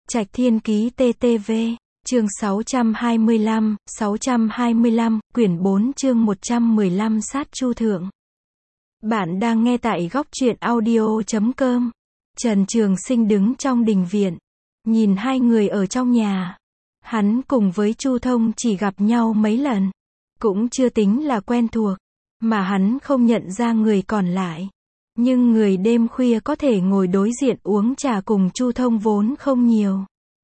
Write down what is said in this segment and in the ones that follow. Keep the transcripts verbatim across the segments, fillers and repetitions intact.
Trạch Thiên Ký tê tê vê, chương sáu trăm hai mươi lăm, sáu trăm hai mươi lăm, quyển bốn chương một trăm mười lăm sát Chu Thượng. Bạn đang nghe tại góc truyện audio chấm com. Trần Trường Sinh đứng trong đình viện, nhìn hai người ở trong nhà. Hắn cùng với Chu Thông chỉ gặp nhau mấy lần, cũng chưa tính là quen thuộc, mà hắn không nhận ra người còn lại. Nhưng người đêm khuya có thể ngồi đối diện uống trà cùng Chu Thông vốn không nhiều.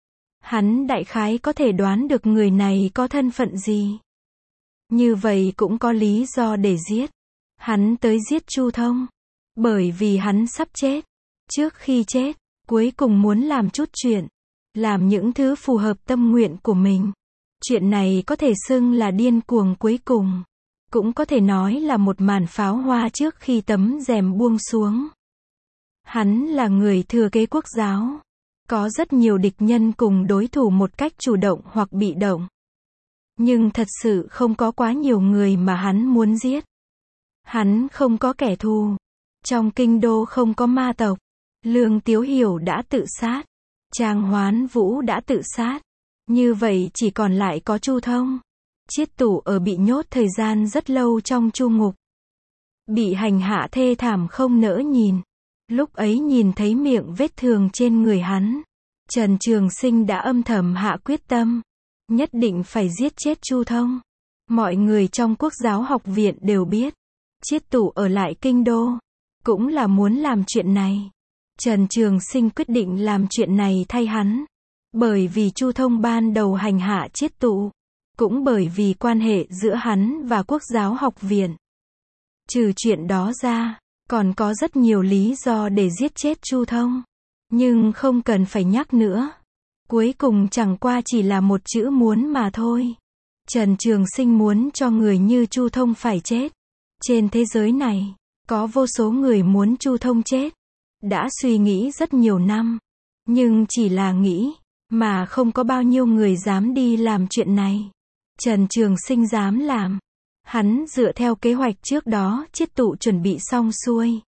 Hắn đại khái có thể đoán được người này có thân phận gì. Như vậy cũng có lý do để giết. Hắn tới giết Chu Thông bởi vì hắn sắp chết. Trước khi chết, cuối cùng muốn làm chút chuyện, làm những thứ phù hợp tâm nguyện của mình. Chuyện này có thể xưng là điên cuồng cuối cùng, cũng có thể nói là một màn pháo hoa trước khi tấm rèm buông xuống. Hắn là người thừa kế quốc giáo, có rất nhiều địch nhân cùng đối thủ một cách chủ động hoặc bị động. Nhưng thật sự không có quá nhiều người mà hắn muốn giết. Hắn không có kẻ thù. Trong kinh đô không có ma tộc. Lương Tiếu Hiểu đã tự sát. Trang Hoán Vũ đã tự sát. Như vậy chỉ còn lại có Chu Thông. Chiết Tủ ở bị nhốt thời gian rất lâu trong chu ngục. Bị hành hạ thê thảm không nỡ nhìn. Lúc ấy nhìn thấy miệng vết thương trên người hắn, Trần Trường Sinh đã âm thầm hạ quyết tâm, nhất định phải giết chết Chu Thông. Mọi người trong Quốc giáo học viện đều biết, Chiết Tủ ở lại kinh đô, cũng là muốn làm chuyện này. Trần Trường Sinh quyết định làm chuyện này thay hắn, bởi vì Chu Thông ban đầu hành hạ Chiết Tủ, cũng bởi vì quan hệ giữa hắn và Quốc giáo học viện. Trừ chuyện đó ra, còn có rất nhiều lý do để giết chết Chu Thông. Nhưng không cần phải nhắc nữa. Cuối cùng chẳng qua chỉ là một chữ muốn mà thôi. Trần Trường Sinh muốn cho người như Chu Thông phải chết. Trên thế giới này, có vô số người muốn Chu Thông chết. Đã suy nghĩ rất nhiều năm. Nhưng chỉ là nghĩ, mà không có bao nhiêu người dám đi làm chuyện này. Trần Trường Sinh dám làm. Hắn dựa theo kế hoạch trước đó Chiết Tủ chuẩn bị xong xuôi.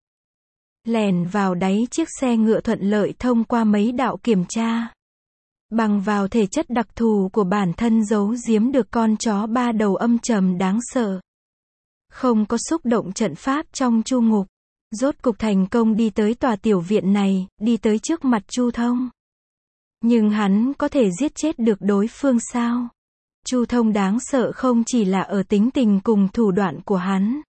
Lèn vào đáy chiếc xe ngựa thuận lợi thông qua mấy đạo kiểm tra. Bằng vào thể chất đặc thù của bản thân giấu giếm được con chó ba đầu âm trầm đáng sợ. Không có xúc động trận pháp trong chu ngục. Rốt cục thành công đi tới tòa tiểu viện này, đi tới trước mặt Chu Thông. Nhưng hắn có thể giết chết được đối phương sao? Chu Thông đáng sợ không chỉ là ở tính tình cùng thủ đoạn của hắn.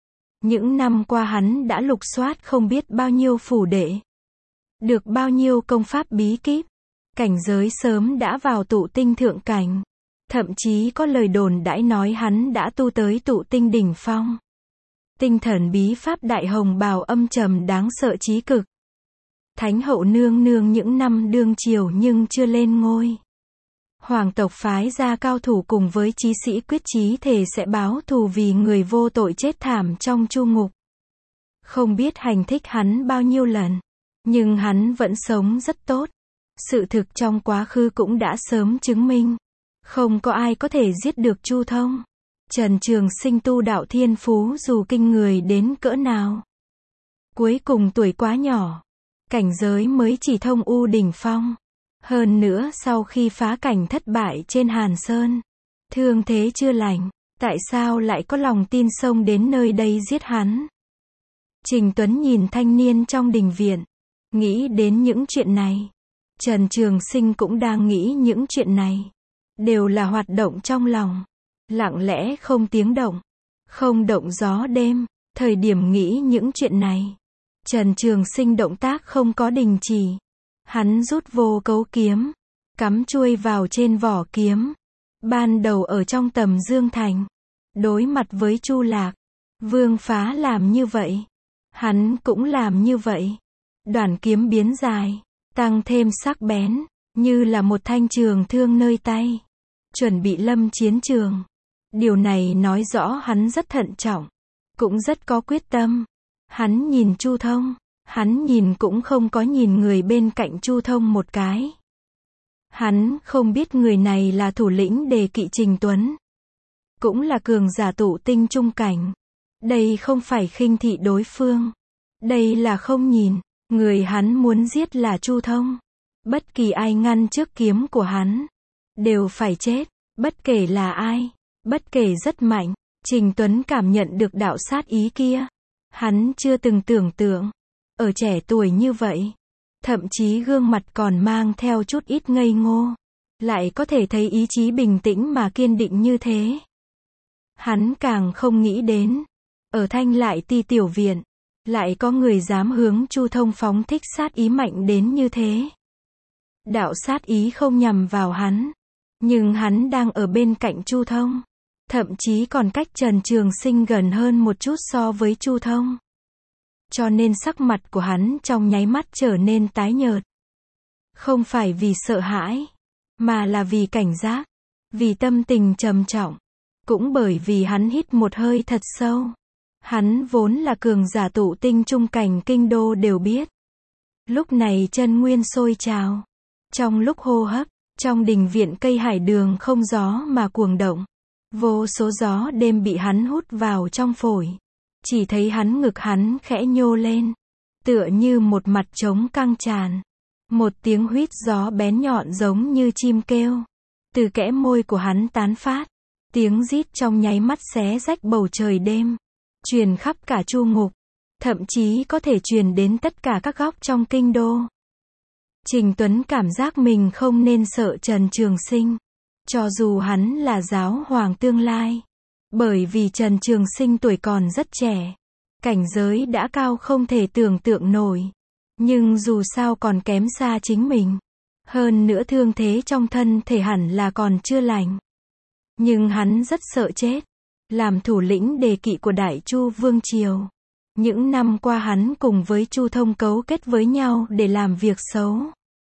Những năm qua hắn đã lục soát không biết bao nhiêu phủ đệ. Được bao nhiêu công pháp bí kíp. Cảnh giới sớm đã vào tụ tinh thượng cảnh. Thậm chí có lời đồn đãi nói hắn đã tu tới tụ tinh đỉnh phong. Tinh thần bí pháp đại hồng bào âm trầm đáng sợ chí cực. Thánh hậu nương nương những năm đương triều nhưng chưa lên ngôi. Hoàng tộc phái ra cao thủ cùng với chí sĩ quyết chí thề sẽ báo thù vì người vô tội chết thảm trong chu ngục. Không biết hành thích hắn bao nhiêu lần, nhưng hắn vẫn sống rất tốt. Sự thực trong quá khứ cũng đã sớm chứng minh, không có ai có thể giết được Chu Thông. Trần Trường Sinh tu đạo thiên phú dù kinh người đến cỡ nào. Cuối cùng tuổi quá nhỏ, cảnh giới mới chỉ thông u đỉnh phong. Hơn nữa sau khi phá cảnh thất bại trên Hàn Sơn, thương thế chưa lành, tại sao lại có lòng tin xông đến nơi đây giết hắn? Trình Tuấn nhìn thanh niên trong đình viện, nghĩ đến những chuyện này. Trần Trường Sinh cũng đang nghĩ những chuyện này. Đều là hoạt động trong lòng, lặng lẽ không tiếng động, không động gió đêm. Thời điểm nghĩ những chuyện này, Trần Trường Sinh động tác không có đình chỉ. Hắn rút vô cấu kiếm, cắm chuôi vào trên vỏ kiếm. Ban đầu ở trong tầm Dương Thành, đối mặt với Chu Lạc, Vương Phá làm như vậy, hắn cũng làm như vậy. Đoạn kiếm biến dài, tăng thêm sắc bén, như là một thanh trường thương nơi tay, chuẩn bị lâm chiến trường. Điều này nói rõ hắn rất thận trọng, cũng rất có quyết tâm. Hắn nhìn Chu Thông, hắn nhìn cũng không có nhìn người bên cạnh Chu Thông một cái. Hắn không biết người này là thủ lĩnh Đề Kỵ Trình Tuấn, cũng là cường giả tụ tinh trung cảnh. Đây không phải khinh thị đối phương, đây là không nhìn. Người hắn muốn giết là Chu Thông, Bất kỳ ai ngăn trước kiếm của hắn, đều phải chết, bất kể là ai, bất kể rất mạnh. Trình Tuấn cảm nhận được đạo sát ý kia. Hắn chưa từng tưởng tượng, ở trẻ tuổi như vậy, thậm chí gương mặt còn mang theo chút ít ngây ngô, lại có thể thấy ý chí bình tĩnh mà kiên định như thế. Hắn càng không nghĩ đến, ở Thanh Lại Ti tiểu viện, lại có người dám hướng Chu Thông phóng thích sát ý mạnh đến như thế. Đạo sát ý không nhằm vào hắn, nhưng hắn đang ở bên cạnh Chu Thông, thậm chí còn cách Trần Trường Sinh gần hơn một chút so với Chu Thông. Cho nên sắc mặt của hắn trong nháy mắt trở nên tái nhợt. Không phải vì sợ hãi, mà là vì cảnh giác, vì tâm tình trầm trọng, cũng bởi vì hắn hít một hơi thật sâu. Hắn vốn là cường giả tụ tinh trung cảnh kinh đô đều biết. Lúc này chân nguyên sôi trào. Trong lúc hô hấp, trong đình viện cây hải đường không gió mà cuồng động. Vô số gió đêm bị hắn hút vào trong phổi. Chỉ thấy hắn ngực hắn khẽ nhô lên, tựa như một mặt trống căng tràn. Một tiếng huýt gió bén nhọn giống như chim kêu, từ kẽ môi của hắn tán phát. Tiếng rít trong nháy mắt xé rách bầu trời đêm, truyền khắp cả Chu Ngục, thậm chí có thể truyền đến tất cả các góc trong kinh đô. Trình Tuấn cảm giác mình không nên sợ Trần Trường Sinh, cho dù hắn là giáo hoàng tương lai. Bởi vì Trần Trường Sinh tuổi còn rất trẻ, cảnh giới đã cao không thể tưởng tượng nổi. Nhưng dù sao còn kém xa chính mình. Hơn nữa thương thế trong thân thể hẳn là còn chưa lành. Nhưng hắn rất sợ chết. Làm thủ lĩnh đề kỵ của Đại Chu Vương Triều, những năm qua hắn cùng với Chu Thông cấu kết với nhau để làm việc xấu.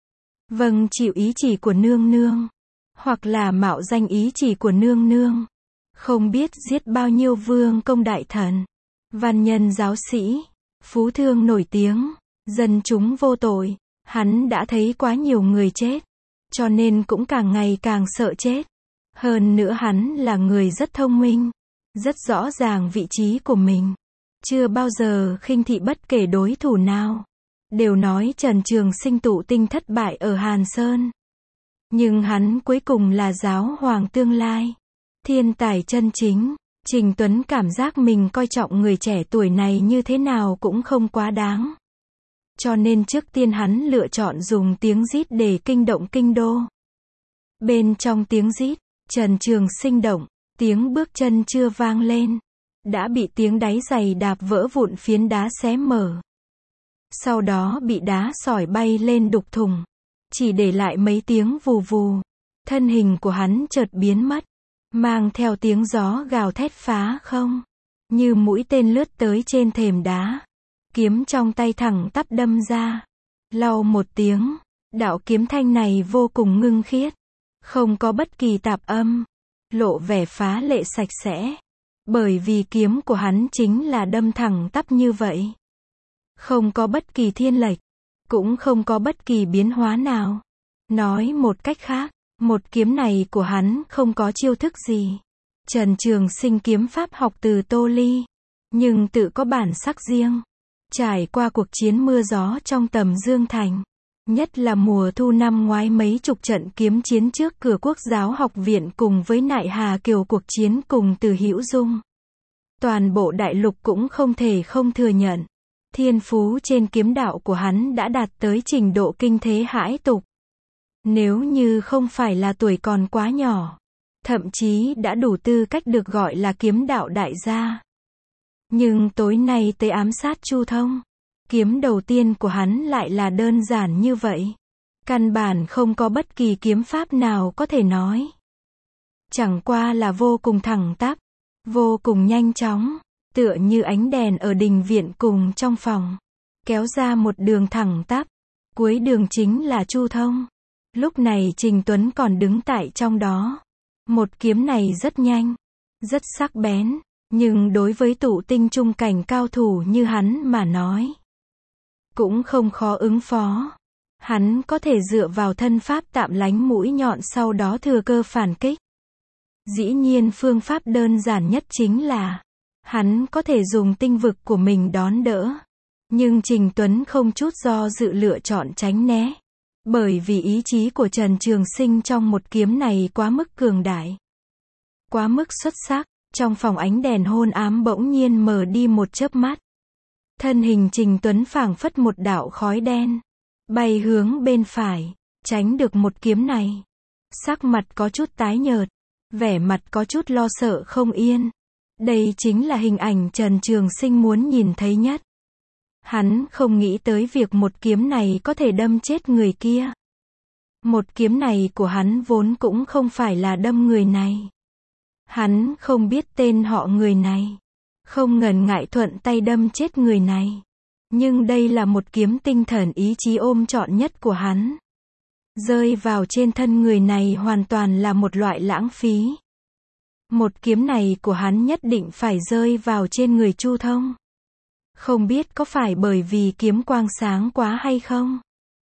Vâng chịu ý chỉ của nương nương, hoặc là mạo danh ý chỉ của nương nương. Không biết giết bao nhiêu vương công đại thần, văn nhân giáo sĩ, phú thương nổi tiếng, dân chúng vô tội. Hắn đã thấy quá nhiều người chết, cho nên cũng càng ngày càng sợ chết. Hơn nữa hắn là người rất thông minh, rất rõ ràng vị trí của mình. Chưa bao giờ khinh thị bất kể đối thủ nào. Đều nói Trần Trường Sinh tụ tinh thất bại ở Hàn Sơn. Nhưng hắn cuối cùng là giáo hoàng tương lai. Thiên tài chân chính. Trình Tuấn cảm giác mình coi trọng người trẻ tuổi này như thế nào cũng không quá đáng. Cho nên trước tiên hắn lựa chọn dùng tiếng rít để kinh động kinh đô. Bên trong tiếng rít, Trần Trường Sinh động, tiếng bước chân chưa vang lên, đã bị tiếng đáy giày đạp vỡ vụn phiến đá xé mở. Sau đó bị đá sỏi bay lên đục thùng, chỉ để lại mấy tiếng vù vù. Thân hình của hắn chợt biến mất, mang theo tiếng gió gào thét phá không, như mũi tên lướt tới trên thềm đá. Kiếm trong tay thẳng tắp đâm ra. Lau một tiếng, đạo kiếm thanh này vô cùng ngưng khiết, không có bất kỳ tạp âm, lộ vẻ phá lệ sạch sẽ. Bởi vì kiếm của hắn chính là đâm thẳng tắp như vậy. Không có bất kỳ thiên lệch, cũng không có bất kỳ biến hóa nào. Nói một cách khác, một kiếm này của hắn không có chiêu thức gì. Trần Trường Sinh kiếm pháp học từ Tô Ly, nhưng tự có bản sắc riêng. Trải qua cuộc chiến mưa gió trong Tầm Dương Thành, nhất là mùa thu năm ngoái mấy chục trận kiếm chiến trước cửa Quốc giáo học viện cùng với Nại Hà Kiều cuộc chiến cùng Từ Hữu Dung. Toàn bộ đại lục cũng không thể không thừa nhận. Thiên phú trên kiếm đạo của hắn đã đạt tới trình độ kinh thế hãi tục. Nếu như không phải là tuổi còn quá nhỏ, thậm chí đã đủ tư cách được gọi là kiếm đạo đại gia. Nhưng tối nay tới ám sát Chu Thông, kiếm đầu tiên của hắn lại là đơn giản như vậy. Căn bản không có bất kỳ kiếm pháp nào có thể nói. Chẳng qua là vô cùng thẳng tắp, vô cùng nhanh chóng, tựa như ánh đèn ở đình viện cùng trong phòng, kéo ra một đường thẳng tắp. Cuối đường chính là Chu Thông. Lúc này Trình Tuấn còn đứng tại trong đó. Một kiếm này rất nhanh, rất sắc bén. Nhưng đối với tụ tinh trung cảnh cao thủ như hắn mà nói, cũng không khó ứng phó. Hắn có thể dựa vào thân pháp tạm lánh mũi nhọn sau đó thừa cơ phản kích. Dĩ nhiên phương pháp đơn giản nhất chính là, hắn có thể dùng tinh vực của mình đón đỡ. Nhưng Trình Tuấn không chút do dự lựa chọn tránh né. Bởi vì ý chí của Trần Trường Sinh trong một kiếm này quá mức cường đại, quá mức xuất sắc. Trong phòng ánh đèn hôn ám bỗng nhiên mờ đi một chớp mắt. Thân hình Trình Tuấn phảng phất một đạo khói đen, bay hướng bên phải, tránh được một kiếm này. Sắc mặt có chút tái nhợt, vẻ mặt có chút lo sợ không yên. Đây chính là hình ảnh Trần Trường Sinh muốn nhìn thấy nhất. Hắn không nghĩ tới việc một kiếm này có thể đâm chết người kia. Một kiếm này của hắn vốn cũng không phải là đâm người này. Hắn không biết tên họ người này, không ngần ngại thuận tay đâm chết người này. Nhưng đây là một kiếm tinh thần ý chí ôm trọn nhất của hắn. Rơi vào trên thân người này hoàn toàn là một loại lãng phí. Một kiếm này của hắn nhất định phải rơi vào trên người Chu Thông. Không biết có phải bởi vì kiếm quang sáng quá hay không?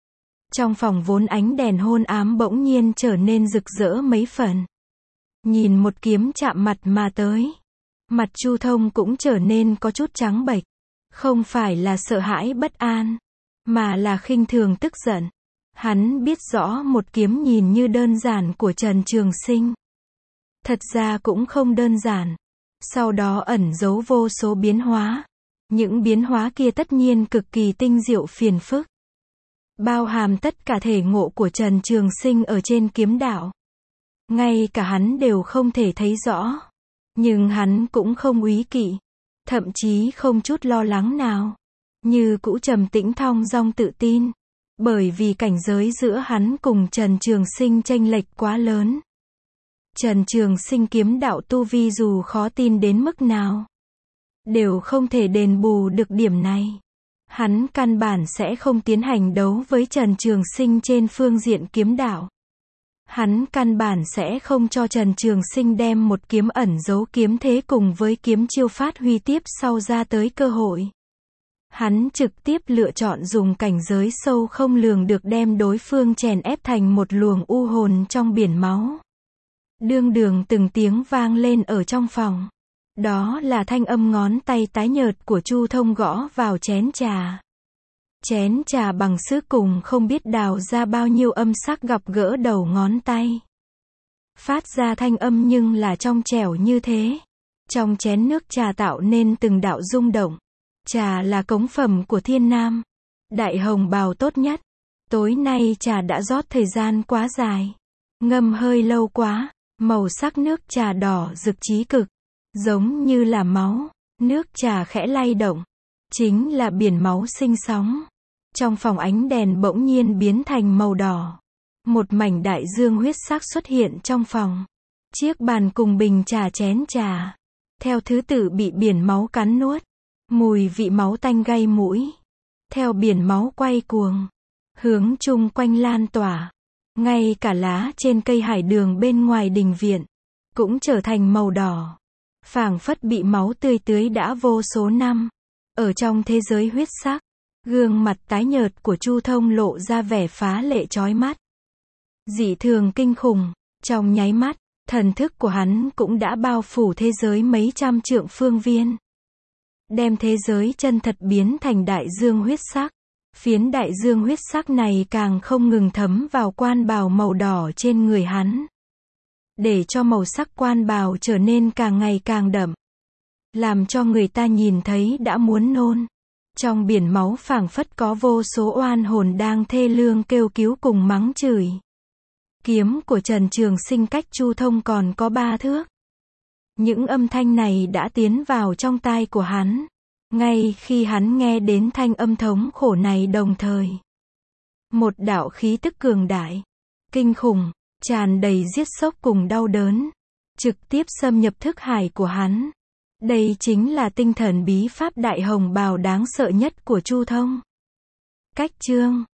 Trong phòng vốn ánh đèn hôn ám bỗng nhiên trở nên rực rỡ mấy phần. Nhìn một kiếm chạm mặt mà tới, mặt Chu Thông cũng trở nên có chút trắng bệch. Không phải là sợ hãi bất an, mà là khinh thường tức giận. Hắn biết rõ một kiếm nhìn như đơn giản của Trần Trường Sinh, thật ra cũng không đơn giản. Sau đó ẩn giấu vô số biến hóa. Những biến hóa kia tất nhiên cực kỳ tinh diệu phiền phức, bao hàm tất cả thể ngộ của Trần Trường Sinh ở trên kiếm đạo. Ngay cả hắn đều không thể thấy rõ. Nhưng hắn cũng không úy kỵ, thậm chí không chút lo lắng nào. Như cũ trầm tĩnh thong dong tự tin. Bởi vì cảnh giới giữa hắn cùng Trần Trường Sinh chênh lệch quá lớn. Trần Trường Sinh kiếm đạo tu vi dù khó tin đến mức nào, đều không thể đền bù được điểm này. Hắn căn bản sẽ không tiến hành đấu với Trần Trường Sinh trên phương diện kiếm đạo. Hắn căn bản sẽ không cho Trần Trường Sinh đem một kiếm ẩn giấu kiếm thế cùng với kiếm chiêu phát huy tiếp sau ra tới cơ hội. Hắn trực tiếp lựa chọn dùng cảnh giới sâu không lường được đem đối phương chèn ép thành một luồng u hồn trong biển máu. Đương đường từng tiếng vang lên ở trong phòng. Đó là thanh âm ngón tay tái nhợt của Chu Thông gõ vào chén trà. Chén trà bằng sứ cùng không biết đào ra bao nhiêu âm sắc gặp gỡ đầu ngón tay. Phát ra thanh âm nhưng là trong trẻo như thế. Trong chén nước trà tạo nên từng đạo rung động. Trà là cống phẩm của Thiên Nam, đại hồng bào tốt nhất. Tối nay trà đã rót thời gian quá dài, ngâm hơi lâu quá, màu sắc nước trà đỏ rực chí cực, giống như là máu. Nước trà khẽ lay động, chính là biển máu sinh sóng. Trong phòng ánh đèn bỗng nhiên biến thành màu đỏ. Một mảnh đại dương huyết sắc xuất hiện trong phòng. Chiếc bàn cùng bình trà chén trà, theo thứ tự bị biển máu cắn nuốt. Mùi vị máu tanh gây mũi, theo biển máu quay cuồng, hướng chung quanh lan tỏa. Ngay cả lá trên cây hải đường bên ngoài đình viện, cũng trở thành màu đỏ. Phảng phất bị máu tươi tưới đã vô số năm. Ở trong thế giới huyết sắc, gương mặt tái nhợt của Chu Thông lộ ra vẻ phá lệ chói mắt. Dị thường kinh khủng, trong nháy mắt, thần thức của hắn cũng đã bao phủ thế giới mấy trăm trượng phương viên. Đem thế giới chân thật biến thành đại dương huyết sắc. Phiến đại dương huyết sắc này càng không ngừng thấm vào quan bào màu đỏ trên người hắn, để cho màu sắc quan bào trở nên càng ngày càng đậm, làm cho người ta nhìn thấy đã muốn nôn. Trong biển máu phảng phất có vô số oan hồn đang thê lương kêu cứu cùng mắng chửi. Kiếm của Trần Trường Sinh cách Chu Thông còn có ba thước. Những âm thanh này đã tiến vào trong tai của hắn. Ngay khi hắn nghe đến thanh âm thống khổ này đồng thời, một đạo khí tức cường đại, kinh khủng, tràn đầy giết sốc cùng đau đớn, trực tiếp xâm nhập thức hải của hắn. Đây chính là tinh thần bí pháp đại hồng bào đáng sợ nhất của Chu Thông. Cách chương